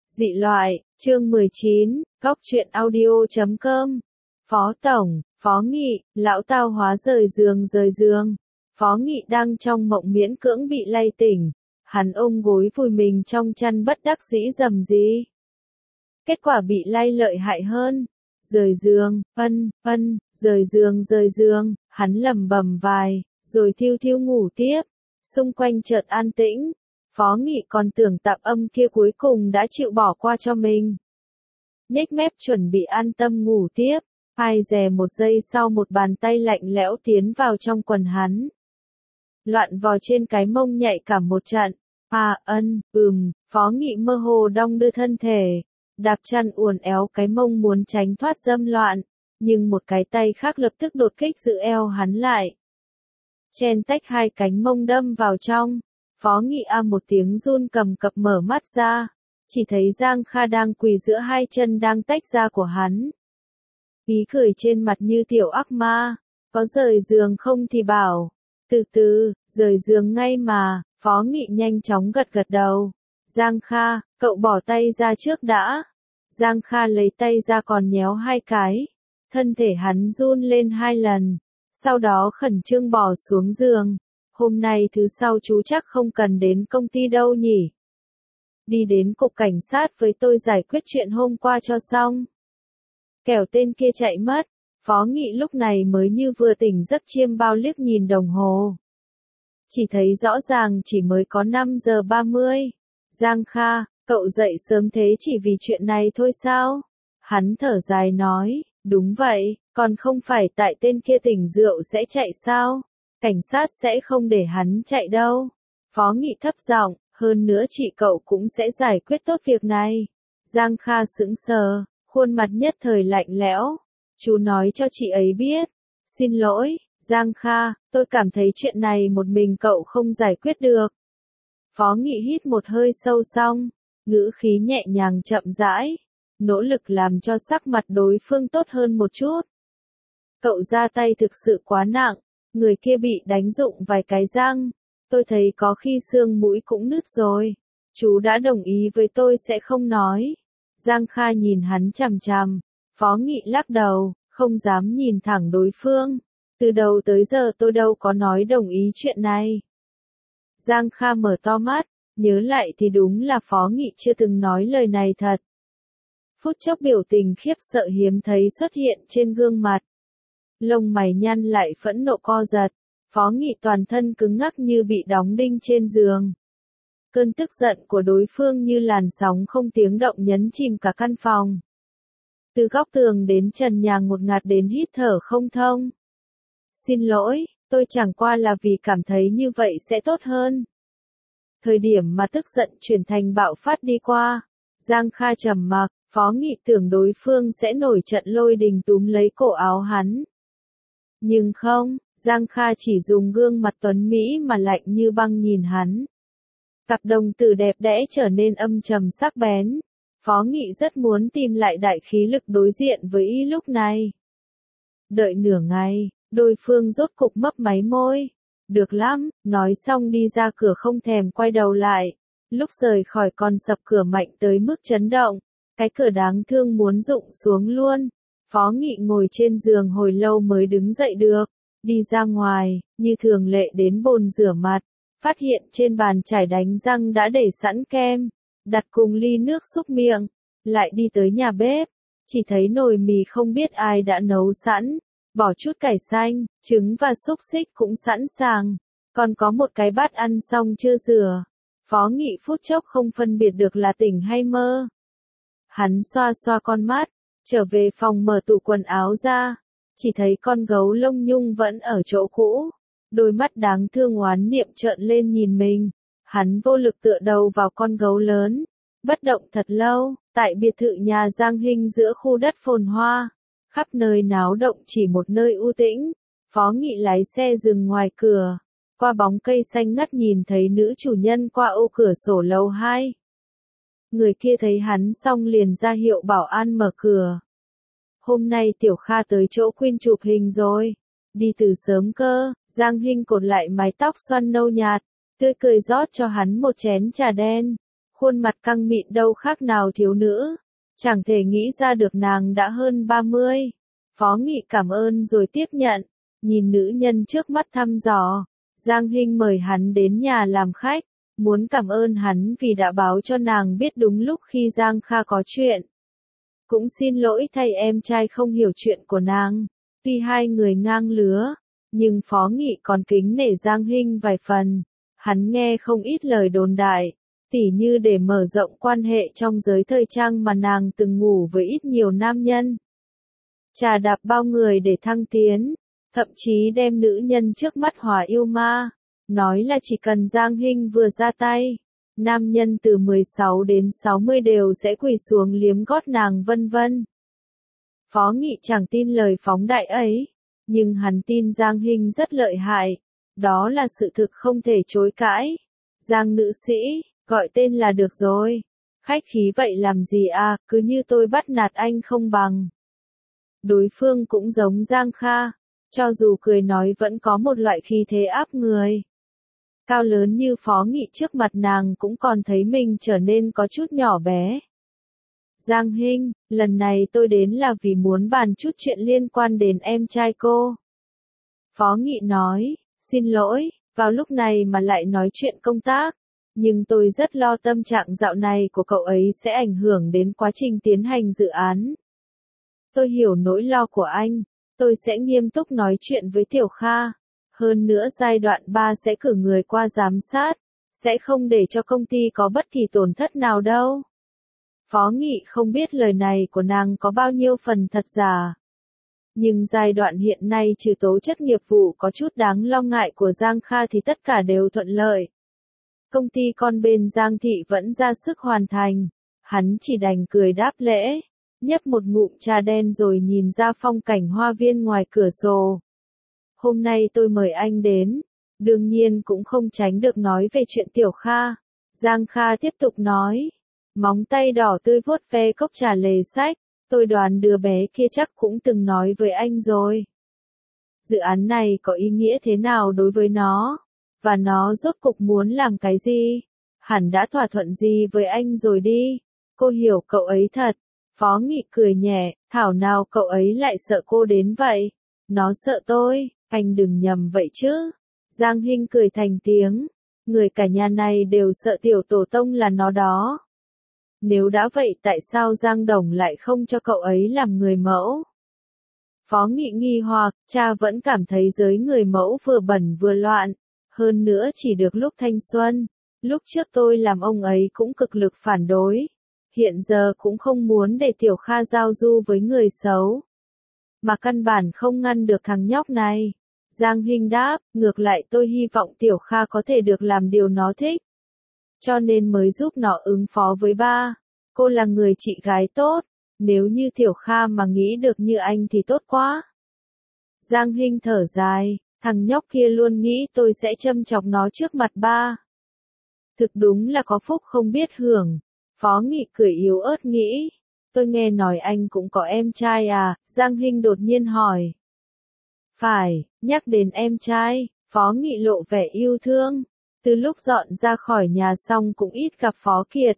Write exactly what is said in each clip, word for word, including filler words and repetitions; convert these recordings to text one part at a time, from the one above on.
Dị loại, chương mười chín, góc truyện audio chấm com. Phó Tổng, Phó Nghị, lão tao hóa rời giường rời giường. Phó Nghị đang trong mộng miễn cưỡng bị lay tỉnh. Hắn ôm gối vùi mình trong chăn bất đắc dĩ rầm rì. Kết quả bị lay lợi hại hơn. Rời giường, ân, ân, rời giường rời giường, hắn lẩm bẩm vài, rồi thiêu thiêu ngủ tiếp. Xung quanh chợt an tĩnh. Phó Nghị còn tưởng tạp âm kia cuối cùng đã chịu bỏ qua cho mình. Nhếch mép chuẩn bị an tâm ngủ tiếp, ai dè một giây sau một bàn tay lạnh lẽo tiến vào trong quần hắn. Loạn vò trên cái mông nhạy cả một trận. À ân, ừm, Phó Nghị mơ hồ đong đưa thân thể, đạp chăn uốn éo cái mông muốn tránh thoát dâm loạn, nhưng một cái tay khác lập tức đột kích giữ eo hắn lại. Chen tách hai cánh mông đâm vào trong. Phó Nghị a một tiếng run cầm cập mở mắt ra, chỉ thấy Giang Kha đang quỳ giữa hai chân đang tách ra của hắn. Ý cười trên mặt như tiểu ác ma, có rời giường không thì bảo, từ từ, rời giường ngay mà. Phó Nghị nhanh chóng gật gật đầu. Giang Kha, cậu bỏ tay ra trước đã. Giang Kha lấy tay ra còn nhéo hai cái, thân thể hắn run lên hai lần, sau đó khẩn trương bỏ xuống giường. Hôm nay thứ sau chú chắc không cần đến công ty đâu nhỉ? Đi đến cục cảnh sát với tôi giải quyết chuyện hôm qua cho xong. Kẻo tên kia chạy mất. Phó Nghị lúc này mới như vừa tỉnh giấc chiêm bao liếc nhìn đồng hồ. Chỉ thấy rõ ràng chỉ mới có năm giờ ba mươi. Giang Kha, cậu dậy sớm thế chỉ vì chuyện này thôi sao? Hắn thở dài nói, đúng vậy, còn không phải tại tên kia tỉnh rượu sẽ chạy sao? Cảnh sát sẽ không để hắn chạy đâu. Phó Nghị thấp giọng, hơn nữa chị cậu cũng sẽ giải quyết tốt việc này. Giang Kha sững sờ, khuôn mặt nhất thời lạnh lẽo. Chú nói cho chị ấy biết. Xin lỗi, Giang Kha, tôi cảm thấy chuyện này một mình cậu không giải quyết được. Phó Nghị hít một hơi sâu xong, ngữ khí nhẹ nhàng chậm rãi, nỗ lực làm cho sắc mặt đối phương tốt hơn một chút. Cậu ra tay thực sự quá nặng. Người kia bị đánh rụng vài cái răng, tôi thấy có khi xương mũi cũng nứt rồi. Chú đã đồng ý với tôi sẽ không nói. Giang Kha nhìn hắn chằm chằm. Phó Nghị lắc đầu, không dám nhìn thẳng đối phương. Từ đầu tới giờ tôi đâu có nói đồng ý chuyện này. Giang Kha mở to mắt, nhớ lại thì đúng là Phó Nghị chưa từng nói lời này thật. Phút chốc biểu tình khiếp sợ hiếm thấy xuất hiện trên gương mặt. Lông mày nhăn lại phẫn nộ co giật, Phó Nghị toàn thân cứng ngắc như bị đóng đinh trên giường. Cơn tức giận của đối phương như làn sóng không tiếng động nhấn chìm cả căn phòng. Từ góc tường đến trần nhà ngột ngạt đến hít thở không thông. Xin lỗi, tôi chẳng qua là vì cảm thấy như vậy sẽ tốt hơn. Thời điểm mà tức giận chuyển thành bạo phát đi qua, Giang Kha trầm mặc, Phó Nghị tưởng đối phương sẽ nổi trận lôi đình túm lấy cổ áo hắn. Nhưng không, Giang Kha chỉ dùng gương mặt tuấn Mỹ mà lạnh như băng nhìn hắn. Cặp đồng tử đẹp đẽ trở nên âm trầm sắc bén. Phó Nghị rất muốn tìm lại đại khí lực đối diện với y lúc này. Đợi nửa ngày, đối phương rốt cục mấp máy môi. Được lắm, nói xong đi ra cửa không thèm quay đầu lại. Lúc rời khỏi còn sập cửa mạnh tới mức chấn động. Cái cửa đáng thương muốn rụng xuống luôn. Phó Nghị ngồi trên giường hồi lâu mới đứng dậy được, đi ra ngoài, như thường lệ đến bồn rửa mặt, phát hiện trên bàn chải đánh răng đã để sẵn kem, đặt cùng ly nước súc miệng, lại đi tới nhà bếp, chỉ thấy nồi mì không biết ai đã nấu sẵn, bỏ chút cải xanh, trứng và xúc xích cũng sẵn sàng, còn có một cái bát ăn xong chưa rửa. Phó Nghị phút chốc không phân biệt được là tỉnh hay mơ. Hắn xoa xoa con mắt. Trở về phòng mở tủ quần áo ra, chỉ thấy con gấu lông nhung vẫn ở chỗ cũ, đôi mắt đáng thương oán niệm trợn lên nhìn mình, hắn vô lực tựa đầu vào con gấu lớn, bất động thật lâu, tại biệt thự nhà Giang Hinh giữa khu đất phồn hoa, khắp nơi náo động chỉ một nơi u tĩnh. Phó Nghị lái xe dừng ngoài cửa, qua bóng cây xanh ngắt nhìn thấy nữ chủ nhân qua ô cửa sổ lầu hai. Người kia thấy hắn xong liền ra hiệu bảo an mở cửa. Hôm nay Tiểu Kha tới chỗ Quyên chụp hình rồi. Đi từ sớm cơ. Giang Hinh cột lại mái tóc xoăn nâu nhạt, tươi cười rót cho hắn một chén trà đen. khuôn mặt căng mịn đâu khác nào thiếu nữ. Chẳng thể nghĩ ra được nàng đã hơn ba mươi. Phó Nghị cảm ơn rồi tiếp nhận, nhìn nữ nhân trước mắt thăm dò. Giang Hinh mời hắn đến nhà làm khách, muốn cảm ơn hắn vì đã báo cho nàng biết đúng lúc khi Giang Kha có chuyện. Cũng xin lỗi thay em trai không hiểu chuyện của nàng. Tuy hai người ngang lứa, nhưng Phó Nghị còn kính nể Giang Hinh vài phần. Hắn nghe không ít lời đồn đại, tỉ như để mở rộng quan hệ trong giới thời trang mà nàng từng ngủ với ít nhiều nam nhân. Trà đạp bao người để thăng tiến, thậm chí đem nữ nhân trước mắt hòa yêu ma. Nói là chỉ cần Giang Hinh vừa ra tay, nam nhân từ mười sáu đến sáu mươi đều sẽ quỳ xuống liếm gót nàng vân vân. Phó Nghị chẳng tin lời phóng đại ấy, nhưng hắn tin Giang Hinh rất lợi hại. Đó là sự thực không thể chối cãi. Giang nữ sĩ, gọi tên là được rồi. Khách khí vậy làm gì à, cứ như tôi bắt nạt anh không bằng. Đối phương cũng giống Giang Kha, cho dù cười nói vẫn có một loại khí thế áp người. Cao lớn như Phó Nghị trước mặt nàng cũng còn thấy mình trở nên có chút nhỏ bé. Giang Hinh, lần này tôi đến là vì muốn bàn chút chuyện liên quan đến em trai cô. Phó Nghị nói, xin lỗi, vào lúc này mà lại nói chuyện công tác. Nhưng tôi rất lo tâm trạng dạo này của cậu ấy sẽ ảnh hưởng đến quá trình tiến hành dự án. Tôi hiểu nỗi lo của anh, tôi sẽ nghiêm túc nói chuyện với Tiểu Kha. Hơn nữa giai đoạn ba sẽ cử người qua giám sát, sẽ không để cho công ty có bất kỳ tổn thất nào đâu. Phó Nghị không biết lời này của nàng có bao nhiêu phần thật giả. Nhưng giai đoạn hiện nay trừ tố chất nghiệp vụ có chút đáng lo ngại của Giang Kha thì tất cả đều thuận lợi. Công ty con bên Giang Thị vẫn ra sức hoàn thành. Hắn chỉ đành cười đáp lễ, nhấp một ngụm trà đen rồi nhìn ra phong cảnh hoa viên ngoài cửa sổ. Hôm nay tôi mời anh đến, đương nhiên cũng không tránh được nói về chuyện Tiểu Kha. Giang Kha tiếp tục nói, móng tay đỏ tươi vuốt ve cốc trà lề sách, tôi đoán đứa bé kia chắc cũng từng nói với anh rồi. Dự án này có ý nghĩa thế nào đối với nó? Và nó rốt cục muốn làm cái gì? Hẳn đã thỏa thuận gì với anh rồi đi. Cô hiểu cậu ấy thật. Phó Nghị cười nhẹ, thảo nào cậu ấy lại sợ cô đến vậy. Nó sợ tôi, anh đừng nhầm vậy chứ. Giang Hinh cười thành tiếng. Người cả nhà này đều sợ tiểu tổ tông là nó đó. Nếu đã vậy tại sao Giang Đồng lại không cho cậu ấy làm người mẫu? Phó Nghị nghi hoặc, cha vẫn cảm thấy giới người mẫu vừa bẩn vừa loạn. Hơn nữa chỉ được lúc thanh xuân. Lúc trước tôi làm ông ấy cũng cực lực phản đối. Hiện giờ cũng không muốn để Tiểu Kha giao du với người xấu. Mà căn bản không ngăn được thằng nhóc này. Giang Hinh đáp, ngược lại tôi hy vọng Tiểu Kha có thể được làm điều nó thích. Cho nên mới giúp nó ứng phó với ba. Cô là người chị gái tốt. Nếu như Tiểu Kha mà nghĩ được như anh thì tốt quá. Giang Hinh thở dài. Thằng nhóc kia luôn nghĩ tôi sẽ châm chọc nó trước mặt ba. Thực đúng là có phúc không biết hưởng. Phó Nghị cười yếu ớt nghĩ. Tôi nghe nói anh cũng có em trai à? Giang Hinh đột nhiên hỏi. Phải, nhắc đến em trai, Phó Nghị lộ vẻ yêu thương. Từ lúc dọn ra khỏi nhà xong cũng ít gặp Phó Kiệt.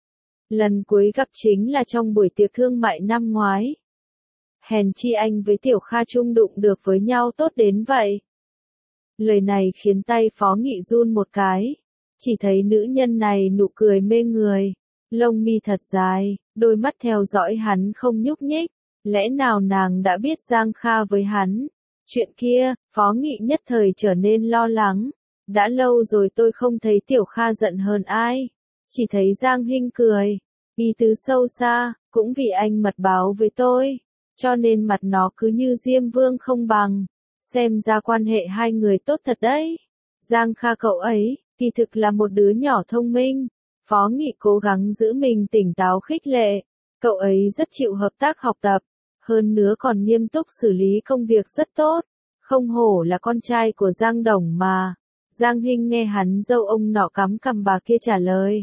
Lần cuối gặp chính là trong buổi tiệc thương mại năm ngoái. Hèn chi anh với Tiểu Kha chung đụng được với nhau tốt đến vậy. Lời này khiến tay Phó Nghị run một cái. Chỉ thấy nữ nhân này nụ cười mê người. Lông mi thật dài, đôi mắt theo dõi hắn không nhúc nhích. Lẽ nào nàng đã biết Giang Kha với hắn? Chuyện kia, Phó Nghị nhất thời trở nên lo lắng. Đã lâu rồi tôi không thấy Tiểu Kha giận hơn ai. Chỉ thấy Giang Hinh cười. Ý tứ sâu xa, cũng vì anh mật báo với tôi. Cho nên mặt nó cứ như Diêm Vương không bằng. Xem ra quan hệ hai người tốt thật đấy. Giang Kha cậu ấy, kỳ thực là một đứa nhỏ thông minh. Phó Nghị cố gắng giữ mình tỉnh táo khích lệ. Cậu ấy rất chịu hợp tác học tập. Hơn nữa còn nghiêm túc xử lý công việc rất tốt. Không hổ là con trai của Giang Đồng mà. Giang Hinh nghe hắn dâu ông nọ cắm cằm bà kia trả lời.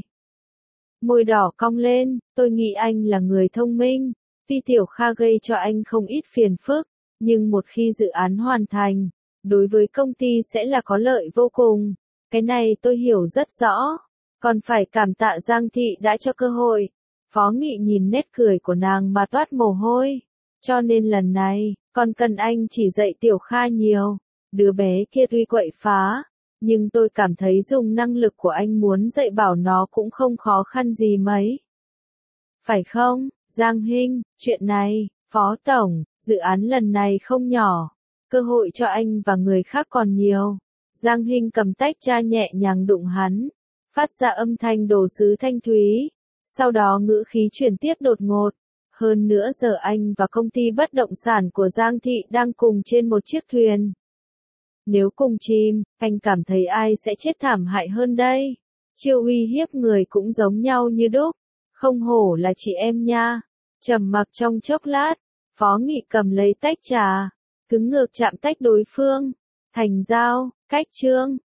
Môi đỏ cong lên, tôi nghĩ anh là người thông minh. Tuy Tiểu Kha gây cho anh không ít phiền phức, nhưng một khi dự án hoàn thành, đối với công ty sẽ là có lợi vô cùng. Cái này tôi hiểu rất rõ. Còn phải cảm tạ Giang Thị đã cho cơ hội. Phó Nghị nhìn nét cười của nàng mà toát mồ hôi. Cho nên lần này, con cần anh chỉ dạy Tiểu Kha nhiều. Đứa bé kia tuy quậy phá, nhưng tôi cảm thấy dùng năng lực của anh muốn dạy bảo nó cũng không khó khăn gì mấy. Phải không, Giang Hinh, chuyện này, Phó Tổng, dự án lần này không nhỏ. Cơ hội cho anh và người khác còn nhiều. Giang Hinh cầm tách trà nhẹ nhàng đụng hắn, phát ra âm thanh đồ sứ thanh thúy. Sau đó ngữ khí chuyển tiếp đột ngột. Hơn nữa giờ anh và công ty bất động sản của Giang Thị đang cùng trên một chiếc thuyền. Nếu cùng chìm, anh cảm thấy ai sẽ chết thảm hại hơn đây? Chiêu uy hiếp người cũng giống nhau như đúc. Không hổ là chị em nha. Trầm mặc trong chốc lát, Phó Nghị cầm lấy tách trà, cứng ngược chạm tách đối phương. Thành giao, cách chương.